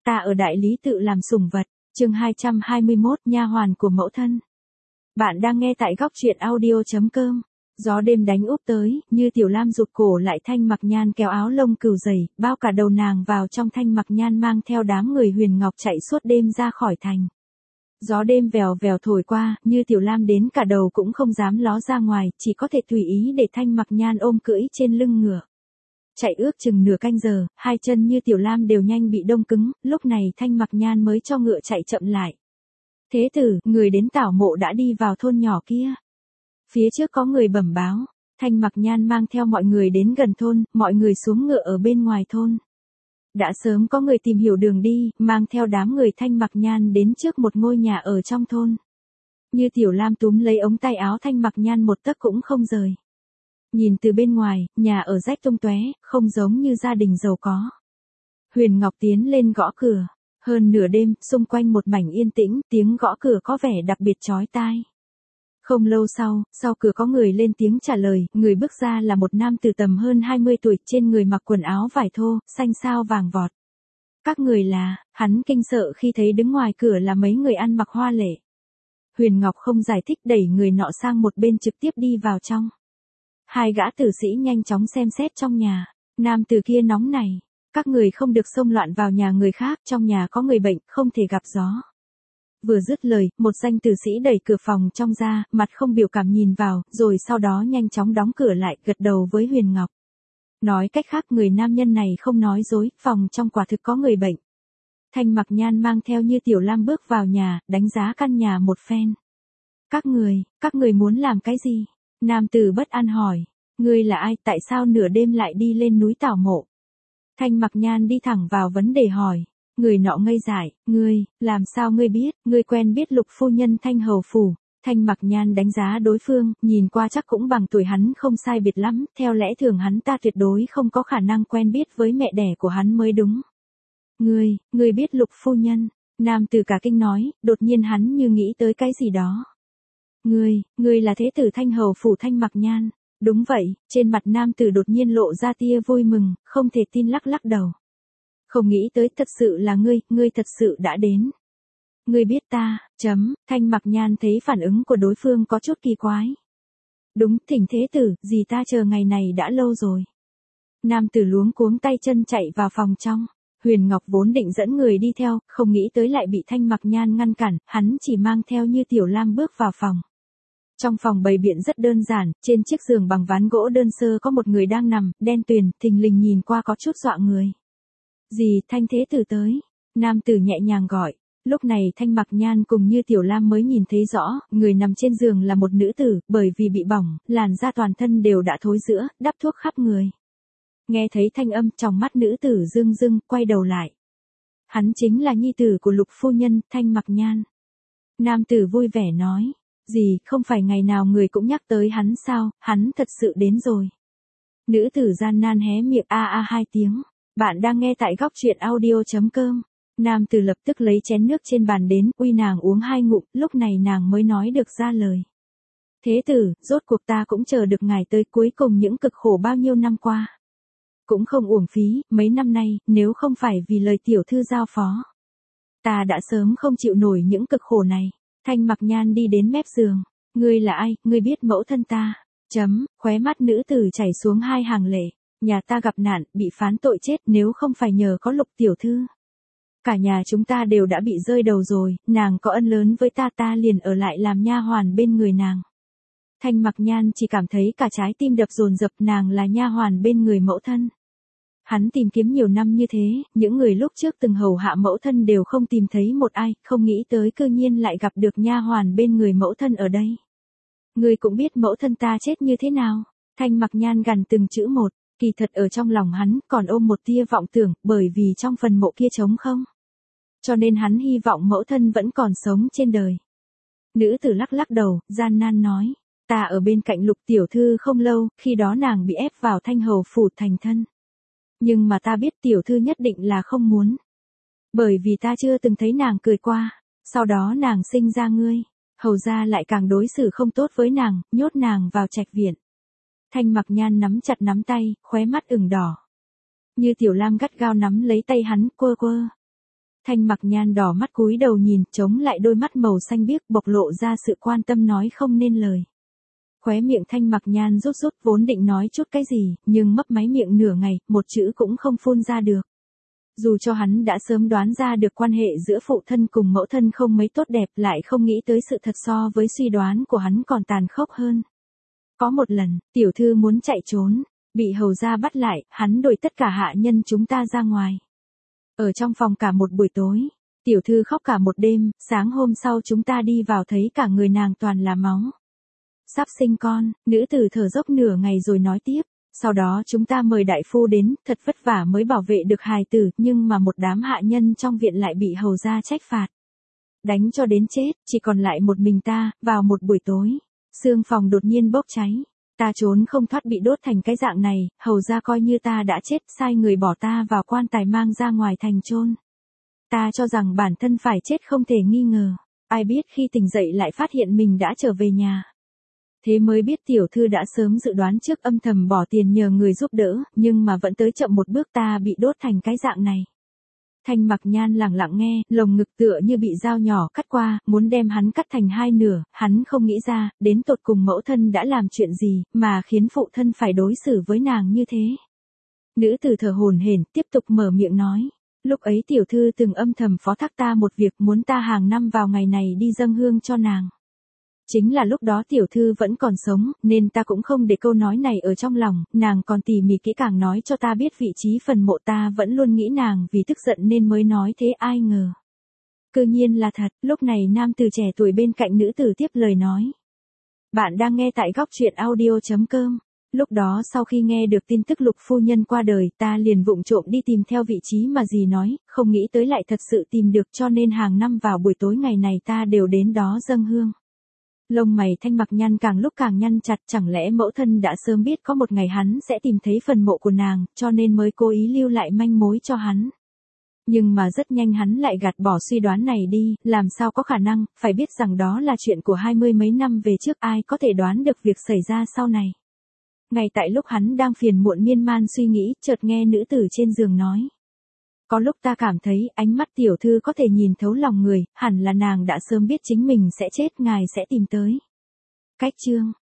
Ta ở đại lý tự làm sủng vật, chương 221, nha hoàn của mẫu thân. Bạn đang nghe tại góc truyện audio.com. Gió đêm đánh úp tới, Như Tiểu Lam rụt cổ lại Thanh Mặc Nhan kéo áo lông cừu dày, bao cả đầu nàng vào trong. Thanh Mặc Nhan mang theo đám người Huyền Ngọc chạy suốt đêm ra khỏi thành. Gió đêm vèo vèo thổi qua, Như Tiểu Lam đến cả đầu cũng không dám ló ra ngoài, chỉ có thể tùy ý để Thanh Mặc Nhan ôm cưỡi trên lưng ngựa. Chạy ước chừng nửa canh giờ, hai chân Như Tiểu Lam đều nhanh bị đông cứng, lúc này Thanh Mặc Nhan mới cho ngựa chạy chậm lại. Thế tử, người đến tảo mộ đã đi vào thôn nhỏ kia. Phía trước có người bẩm báo, Thanh Mặc Nhan mang theo mọi người đến gần thôn, mọi người xuống ngựa ở bên ngoài thôn. Đã sớm có người tìm hiểu đường đi, mang theo đám người Thanh Mặc Nhan đến trước một ngôi nhà ở trong thôn. Như Tiểu Lam túm lấy ống tay áo Thanh Mặc Nhan một tấc cũng không rời. Nhìn từ bên ngoài, nhà ở rách tung tóe, không giống như gia đình giàu có. Huyền Ngọc tiến lên gõ cửa. Hơn nửa đêm, xung quanh một mảnh yên tĩnh, tiếng gõ cửa có vẻ đặc biệt chói tai. Không lâu sau cửa có người lên tiếng trả lời, người bước ra là một nam tử tầm hơn 20 tuổi, trên người mặc quần áo vải thô, xanh xao vàng vọt. Các người là, hắn kinh sợ khi thấy đứng ngoài cửa là mấy người ăn mặc hoa lệ. Huyền Ngọc không giải thích, đẩy người nọ sang một bên trực tiếp đi vào trong. Hai gã tử sĩ nhanh chóng xem xét trong nhà. Nam tử kia nóng này. Các người không được xông loạn vào nhà người khác, trong nhà có người bệnh, không thể gặp gió. Vừa dứt lời, một danh tử sĩ đẩy cửa phòng trong ra, mặt không biểu cảm nhìn vào, rồi sau đó nhanh chóng đóng cửa lại, gật đầu với Huyền Ngọc. Nói cách khác, người nam nhân này không nói dối, phòng trong quả thực có người bệnh. Thanh Mặc Nhan mang theo Như Tiểu Lam bước vào nhà, đánh giá căn nhà một phen. Các người muốn làm cái gì? Nam tử bất an hỏi, ngươi là ai, tại sao nửa đêm lại đi lên núi tảo mộ? Thanh Mặc Nhan đi thẳng vào vấn đề hỏi, người nọ ngây dại, làm sao ngươi biết, ngươi quen biết Lục phu nhân Thanh hầu phủ? Thanh Mặc Nhan đánh giá đối phương, nhìn qua chắc cũng bằng tuổi hắn không sai biệt lắm, theo lẽ thường hắn ta tuyệt đối không có khả năng quen biết với mẹ đẻ của hắn mới đúng. Ngươi biết Lục phu nhân? Nam tử cả kinh nói, đột nhiên hắn như nghĩ tới cái gì đó. Ngươi là thế tử Thanh hầu phủ Thanh Mặc Nhan. Đúng vậy, trên mặt nam tử đột nhiên lộ ra tia vui mừng, không thể tin lắc đầu. Không nghĩ tới, thật sự là ngươi thật sự đã đến. Ngươi biết ta, Thanh Mặc Nhan thấy phản ứng của đối phương có chút kỳ quái. Đúng, thỉnh thế tử, dì ta chờ ngày này đã lâu rồi. Nam tử luống cuống tay chân chạy vào phòng trong. Huyền Ngọc vốn định dẫn người đi theo, không nghĩ tới lại bị Thanh Mặc Nhan ngăn cản, hắn chỉ mang theo Như Tiểu Lam bước vào phòng. Trong phòng bày biện rất đơn giản, trên chiếc giường bằng ván gỗ đơn sơ có một người đang nằm, đen tuyền, thình lình nhìn qua có chút dọa người. Dì, Thanh thế tử tới. Nam tử nhẹ nhàng gọi. Lúc này Thanh Mặc Nhan cùng Như Tiểu Lam mới nhìn thấy rõ, người nằm trên giường là một nữ tử, bởi vì bị bỏng, làn da toàn thân đều đã thối rữa, đắp thuốc khắp người. Nghe thấy thanh âm, trong mắt nữ tử rưng rưng, quay đầu lại. Hắn chính là nhi tử của Lục phu nhân, Thanh Mặc Nhan. Nam tử vui vẻ nói. Dì, không phải ngày nào người cũng nhắc tới hắn sao, hắn thật sự đến rồi. Nữ tử gian nan hé miệng hai tiếng. Bạn đang nghe tại góc truyện audio.com. Nam tử lập tức lấy chén nước trên bàn đến, uy nàng uống 2 ngụm, lúc này nàng mới nói được ra lời. Thế tử, rốt cuộc ta cũng chờ được ngài tới, cuối cùng những cực khổ bao nhiêu năm qua. Cũng không uổng phí, mấy năm nay, nếu không phải vì lời tiểu thư giao phó. Ta đã sớm không chịu nổi những cực khổ này. Thanh Mặc Nhan đi đến mép giường. Ngươi là ai, ngươi biết mẫu thân ta? Khóe mắt nữ tử chảy xuống 2 hàng lệ. Nhà ta gặp nạn, bị phán tội chết, nếu không phải nhờ có Lục tiểu thư. Cả nhà chúng ta đều đã bị rơi đầu rồi, nàng có ân lớn với ta liền ở lại làm nha hoàn bên người nàng. Thanh Mặc Nhan chỉ cảm thấy cả trái tim đập dồn dập, nàng là nha hoàn bên người mẫu thân. Hắn tìm kiếm nhiều năm như thế, những người lúc trước từng hầu hạ mẫu thân đều không tìm thấy một ai, không nghĩ tới cư nhiên lại gặp được nha hoàn bên người mẫu thân ở đây. Ngươi cũng biết mẫu thân ta chết như thế nào? Thanh Mặc Nhan gằn từng chữ một, kỳ thật ở trong lòng hắn còn ôm một tia vọng tưởng, bởi vì trong phần mộ kia trống không. Cho nên hắn hy vọng mẫu thân vẫn còn sống trên đời. Nữ tử lắc đầu, gian nan nói, ta ở bên cạnh Lục tiểu thư không lâu, khi đó nàng bị ép vào Thanh hầu phủ thành thân. Nhưng mà ta biết tiểu thư nhất định là không muốn. Bởi vì ta chưa từng thấy nàng cười qua, sau đó nàng sinh ra ngươi, hầu ra lại càng đối xử không tốt với nàng, nhốt nàng vào trạch viện. Thanh Mặc Nhan nắm chặt nắm tay, khóe mắt ửng đỏ. Như Tiểu Lam gắt gao nắm lấy tay hắn, quơ. Thanh Mặc Nhan đỏ mắt cúi đầu nhìn, chống lại đôi mắt màu xanh biếc bộc lộ ra sự quan tâm nói không nên lời. Khóe miệng Thanh Mặc Nhan rút rút vốn định nói chút cái gì, nhưng mấp máy miệng nửa ngày, một chữ cũng không phun ra được. Dù cho hắn đã sớm đoán ra được quan hệ giữa phụ thân cùng mẫu thân không mấy tốt đẹp, lại không nghĩ tới sự thật so với suy đoán của hắn còn tàn khốc hơn. Có một lần, tiểu thư muốn chạy trốn, bị hầu gia bắt lại, hắn đuổi tất cả hạ nhân chúng ta ra ngoài. Ở trong phòng cả một buổi tối, tiểu thư khóc cả một đêm, sáng hôm sau chúng ta đi vào thấy cả người nàng toàn là máu. Sắp sinh con, nữ tử thở dốc nửa ngày rồi nói tiếp. Sau đó chúng ta mời đại phu đến, thật vất vả mới bảo vệ được hài tử, nhưng mà một đám hạ nhân trong viện lại bị hầu gia trách phạt. Đánh cho đến chết, chỉ còn lại một mình ta, vào một buổi tối. Xương phòng đột nhiên bốc cháy. Ta trốn không thoát bị đốt thành cái dạng này, hầu gia coi như ta đã chết, sai người bỏ ta vào quan tài mang ra ngoài thành chôn. Ta cho rằng bản thân phải chết không thể nghi ngờ. Ai biết khi tỉnh dậy lại phát hiện mình đã trở về nhà. Thế mới biết tiểu thư đã sớm dự đoán trước, âm thầm bỏ tiền nhờ người giúp đỡ, nhưng mà vẫn tới chậm một bước, ta bị đốt thành cái dạng này. Thanh Mặc Nhan lặng lặng nghe, lồng ngực tựa như bị dao nhỏ cắt qua, muốn đem hắn cắt thành hai nửa, hắn không nghĩ ra, đến tột cùng mẫu thân đã làm chuyện gì, mà khiến phụ thân phải đối xử với nàng như thế. Nữ tử thở hổn hển, tiếp tục mở miệng nói. Lúc ấy tiểu thư từng âm thầm phó thác ta một việc, muốn ta hàng năm vào ngày này đi dâng hương cho nàng. Chính là lúc đó tiểu thư vẫn còn sống, nên ta cũng không để câu nói này ở trong lòng, nàng còn tỉ mỉ kỹ càng nói cho ta biết vị trí phần mộ, ta vẫn luôn nghĩ nàng vì tức giận nên mới nói thế, ai ngờ. Cư nhiên là thật. Lúc này nam tử trẻ tuổi bên cạnh nữ tử tiếp lời nói. Bạn đang nghe tại góc truyện audio.com. Lúc đó sau khi nghe được tin tức Lục phu nhân qua đời, ta liền vụng trộm đi tìm theo vị trí mà dì nói, không nghĩ tới lại thật sự tìm được, cho nên hàng năm vào buổi tối ngày này ta đều đến đó dâng hương. Lông mày Thanh Mặc Nhan càng lúc càng nhăn chặt, chẳng lẽ mẫu thân đã sớm biết có một ngày hắn sẽ tìm thấy phần mộ của nàng, cho nên mới cố ý lưu lại manh mối cho hắn. Nhưng mà rất nhanh hắn lại gạt bỏ suy đoán này đi, làm sao có khả năng, phải biết rằng đó là chuyện của 20 mấy năm về trước, ai có thể đoán được việc xảy ra sau này. Ngay tại lúc hắn đang phiền muộn miên man suy nghĩ, chợt nghe nữ tử trên giường nói. Có lúc ta cảm thấy ánh mắt tiểu thư có thể nhìn thấu lòng người, hẳn là nàng đã sớm biết chính mình sẽ chết, ngài sẽ tìm tới. Cách chương